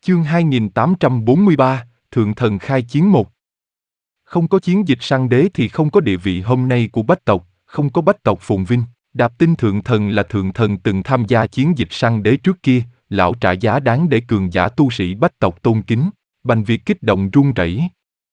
Chương 2843, Thượng Thần khai chiến 1. Không có chiến dịch săn đế thì không có địa vị hôm nay của Bách tộc, không có Bách tộc phồn vinh. Đạp Tinh Thượng Thần là Thượng Thần từng tham gia chiến dịch săn đế trước kia, lão trả giá đáng để cường giả tu sĩ Bách tộc tôn kính. Bành Việt kích động run rẩy.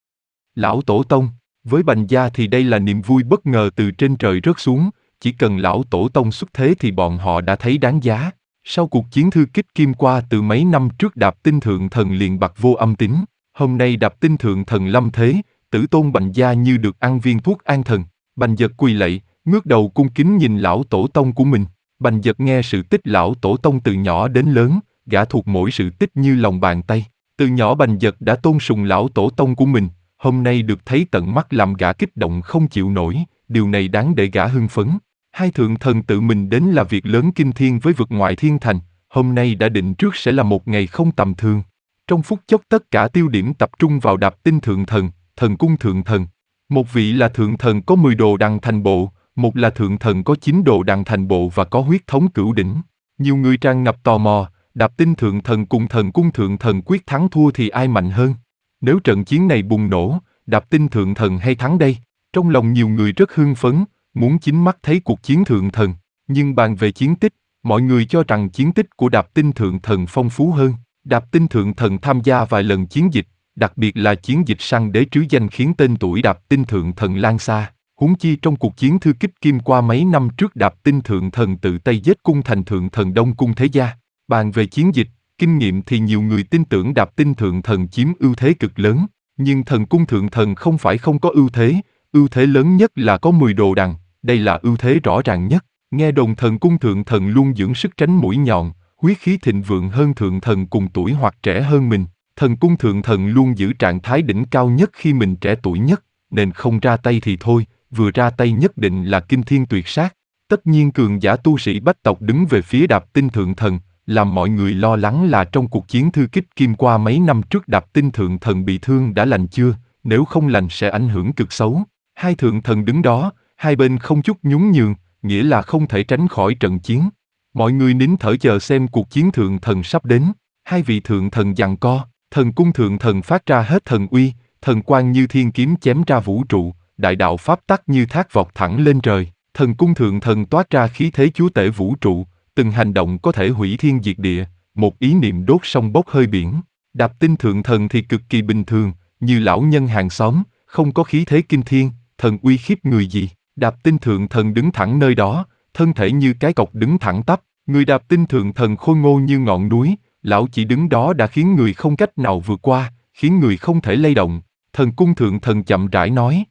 Lão Tổ Tông, với Bành gia thì đây là niềm vui bất ngờ từ trên trời rớt xuống, chỉ cần lão Tổ Tông xuất thế thì bọn họ đã thấy đáng giá. Sau cuộc chiến thư kích kim qua từ mấy năm trước, Đạp Tinh Thượng Thần liền bặt vô âm tín. Hôm nay Đạp Tinh Thượng Thần lâm thế, tử tôn Bành gia như được ăn viên thuốc an thần. Bành Dật quỳ lạy, ngước đầu cung kính nhìn lão Tổ Tông của mình. Bành Dật nghe sự tích lão Tổ Tông từ nhỏ đến lớn, gã thuộc mỗi sự tích như lòng bàn tay. Từ nhỏ Bành Dật đã tôn sùng lão Tổ Tông của mình, hôm nay được thấy tận mắt làm gã kích động không chịu nổi, điều này đáng để gã hưng phấn. Hai Thượng Thần tự mình đến là việc lớn kinh thiên với vực ngoại thiên thành, hôm nay đã định trước sẽ là một ngày không tầm thường. Trong phút chốc tất cả tiêu điểm tập trung vào Đạp Tinh Thượng Thần, Thần Cung Thượng Thần. Một vị là Thượng Thần có 10 đồ đằng thành bộ, một là Thượng Thần có 9 đồ đằng thành bộ và có huyết thống cửu đỉnh. Nhiều người tràn ngập tò mò, Đạp Tinh Thượng Thần cùng Thần Cung Thượng Thần quyết thắng thua thì ai mạnh hơn? Nếu trận chiến này bùng nổ, Đạp Tinh Thượng Thần hay thắng đây? Trong lòng nhiều người rất hưng phấn, muốn chính mắt thấy cuộc chiến Thượng Thần. Nhưng bàn về chiến tích, mọi người cho rằng chiến tích của Đạp Tinh Thượng Thần phong phú hơn. Đạp Tinh Thượng Thần tham gia vài lần chiến dịch, đặc biệt là chiến dịch săn đế trứ danh khiến tên tuổi Đạp Tinh Thượng Thần lan xa. Huống chi trong cuộc chiến thư kích kim qua mấy năm trước, Đạp Tinh Thượng Thần tự tay giết cung thành Thượng Thần Đông Cung Thế Gia. Bàn về chiến dịch, kinh nghiệm thì nhiều người tin tưởng Đạp Tinh Thượng Thần chiếm ưu thế cực lớn. Nhưng Thần Cung Thượng Thần không phải không có ưu thế lớn nhất là có 10 đồ đằng, đây là ưu thế rõ ràng nhất. Nghe đồn Thần Cung Thượng Thần luôn dưỡng sức tránh mũi nhọn, huyết khí thịnh vượng hơn Thượng Thần cùng tuổi hoặc trẻ hơn mình. Thần Cung Thượng Thần luôn giữ trạng thái đỉnh cao nhất khi mình trẻ tuổi nhất, nên không ra tay thì thôi, vừa ra tay nhất định là kinh thiên tuyệt sát. Tất nhiên cường giả tu sĩ Bách tộc đứng về phía Đạp Tinh Thượng Thần, làm mọi người lo lắng là trong cuộc chiến thư kích kim qua mấy năm trước Đạp Tinh Thượng Thần bị thương đã lành chưa, nếu không lành sẽ ảnh hưởng cực xấu. Hai Thượng Thần đứng đó, hai bên không chút nhún nhường, nghĩa là không thể tránh khỏi trận chiến. Mọi người nín thở chờ xem cuộc chiến Thượng Thần sắp đến. Hai vị Thượng Thần giằng co, Thần Cung Thượng Thần phát ra hết thần uy, thần quang như thiên kiếm chém ra vũ trụ, đại đạo pháp tắc như thác vọt thẳng lên trời. Thần Cung Thượng Thần toát ra khí thế chúa tể vũ trụ, từng hành động có thể hủy thiên diệt địa, một ý niệm đốt sông bốc hơi biển. Đạp Tinh Thượng Thần thì cực kỳ bình thường, như lão nhân hàng xóm, không có khí thế kinh thiên, thần uy khiếp người gì. Đạp Tinh Thượng Thần đứng thẳng nơi đó, thân thể như cái cọc đứng thẳng tắp, người Đạp Tinh Thượng Thần khôi ngô như ngọn núi, lão chỉ đứng đó đã khiến người không cách nào vượt qua, khiến người không thể lay động. Thần Cung Thượng Thần chậm rãi nói: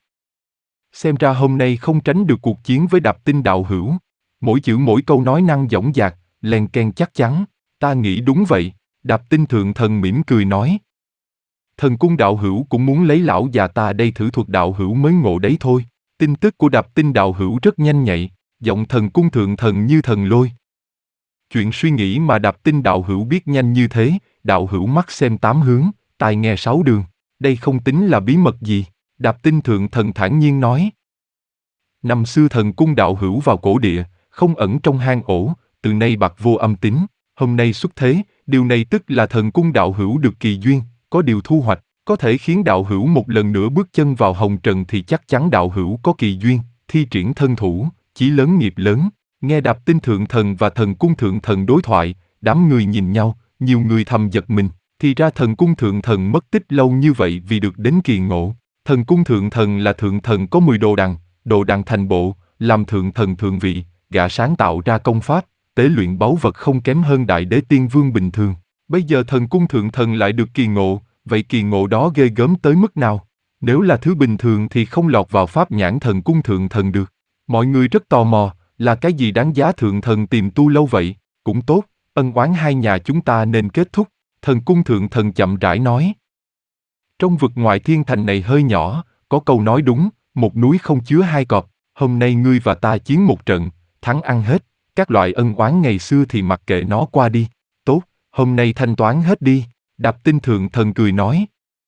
xem ra hôm nay không tránh được cuộc chiến với Đạp Tinh đạo hữu. Mỗi chữ mỗi câu nói năng dõng dạc, len ken chắc chắn. Ta nghĩ đúng vậy. Đạp Tinh Thượng Thần mỉm cười nói: Thần Cung đạo hữu cũng muốn lấy lão già ta đây thử thuật đạo hữu mới ngộ đấy thôi. Tin tức của Đạp Tinh đạo hữu rất nhanh nhạy, giọng Thần Cung Thượng Thần như thần lôi. Chuyện suy nghĩ mà Đạp Tinh đạo hữu biết nhanh như thế, đạo hữu mắt xem tám hướng, tai nghe sáu đường. Đây không tính là bí mật gì. Đạp Tinh Thượng Thần thản nhiên nói: năm xưa Thần Cung đạo hữu vào cổ địa, không ẩn trong hang ổ, từ nay bặt vô âm tín. Hôm nay xuất thế, điều này tức là Thần Cung đạo hữu được kỳ duyên, có điều thu hoạch, có thể khiến đạo hữu một lần nữa bước chân vào hồng trần thì chắc chắn đạo hữu có kỳ duyên, thi triển thân thủ, chí lớn nghiệp lớn. Nghe Đạp Tinh Thượng Thần và Thần Cung Thượng Thần đối thoại, đám người nhìn nhau, nhiều người thầm giật mình, thì ra Thần Cung Thượng Thần mất tích lâu như vậy vì được đến kỳ ngộ. Thần Cung Thượng Thần là Thượng Thần có 10 đồ đằng thành bộ, làm Thượng Thần thượng vị, gã sáng tạo ra công pháp, tế luyện báu vật không kém hơn Đại Đế Tiên Vương bình thường. Bây giờ Thần Cung Thượng Thần lại được kỳ ngộ, vậy kỳ ngộ đó ghê gớm tới mức nào? Nếu là thứ bình thường thì không lọt vào pháp nhãn Thần Cung Thượng Thần được. Mọi người rất tò mò, là cái gì đáng giá Thượng Thần tìm tu lâu vậy? Cũng tốt, ân oán hai nhà chúng ta nên kết thúc. Thần Cung Thượng Thần chậm rãi nói: trong vực ngoại thiên thành này hơi nhỏ, có câu nói đúng, một núi không chứa hai cọp. Hôm nay ngươi và ta chiến một trận, thắng ăn hết, các loại ân oán ngày xưa thì mặc kệ nó qua đi. Tốt, hôm nay thanh toán hết đi. Đạp Tinh Thượng Thần cười nói: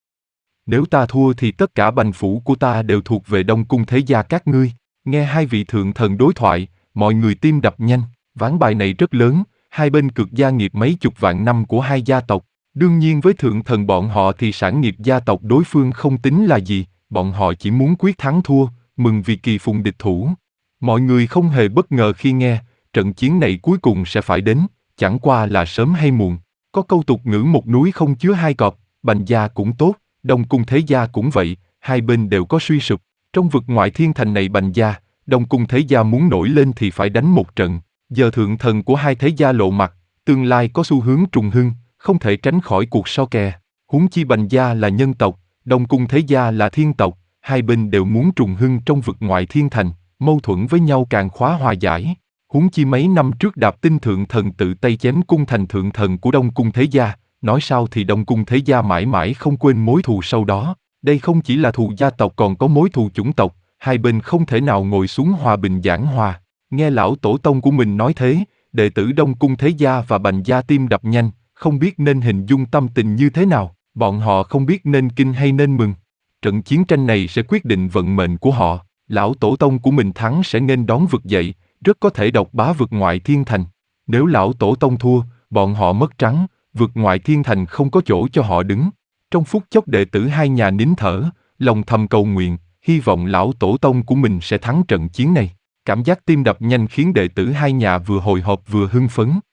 nếu ta thua thì tất cả bành phủ của ta đều thuộc về Đông Cung Thế Gia các ngươi. Nghe hai vị Thượng Thần đối thoại, mọi người tim đập nhanh. Ván bài này rất lớn, hai bên cược gia nghiệp mấy chục vạn năm của hai gia tộc. Đương nhiên với thượng thần bọn họ thì sản nghiệp gia tộc đối phương không tính là gì, bọn họ chỉ muốn quyết thắng thua, mừng vì kỳ phùng địch thủ. Mọi người không hề bất ngờ khi nghe, trận chiến này cuối cùng sẽ phải đến, chẳng qua là sớm hay muộn. Có câu tục ngữ một núi không chứa hai cọp, Bành gia cũng tốt, Đông Cung Thế gia cũng vậy, hai bên đều có suy sụp. Trong vực ngoại thiên thành này Bành gia, Đông Cung Thế gia muốn nổi lên thì phải đánh một trận. Giờ thượng thần của hai thế gia lộ mặt, tương lai có xu hướng trùng hưng, không thể tránh khỏi cuộc so kè. Huống chi Bành gia là nhân tộc, Đông Cung Thế gia là thiên tộc, hai bên đều muốn trùng hưng trong vực ngoại thiên thành, mâu thuẫn với nhau càng khó hòa giải. Huống chi mấy năm trước Đạp Tinh thượng thần tự tay chém cung thành thượng thần của Đông Cung Thế gia, nói sao thì Đông Cung Thế gia mãi mãi không quên mối thù sau đó. Đây không chỉ là thù gia tộc còn có mối thù chủng tộc, hai bên không thể nào ngồi xuống hòa bình giảng hòa. Nghe lão tổ tông của mình nói thế, đệ tử Đông Cung Thế gia và Bành gia tim đập nhanh, không biết nên hình dung tâm tình như thế nào, bọn họ không biết nên kinh hay nên mừng. Trận chiến tranh này sẽ quyết định vận mệnh của họ, lão tổ tông của mình thắng sẽ nghênh đón vực dậy, rất có thể độc bá vực ngoại thiên thành. Nếu lão tổ tông thua, bọn họ mất trắng, vực ngoại thiên thành không có chỗ cho họ đứng. Trong phút chốc đệ tử hai nhà nín thở, lòng thầm cầu nguyện, hy vọng lão tổ tông của mình sẽ thắng trận chiến này. Cảm giác tim đập nhanh khiến đệ tử hai nhà vừa hồi hộp vừa hưng phấn.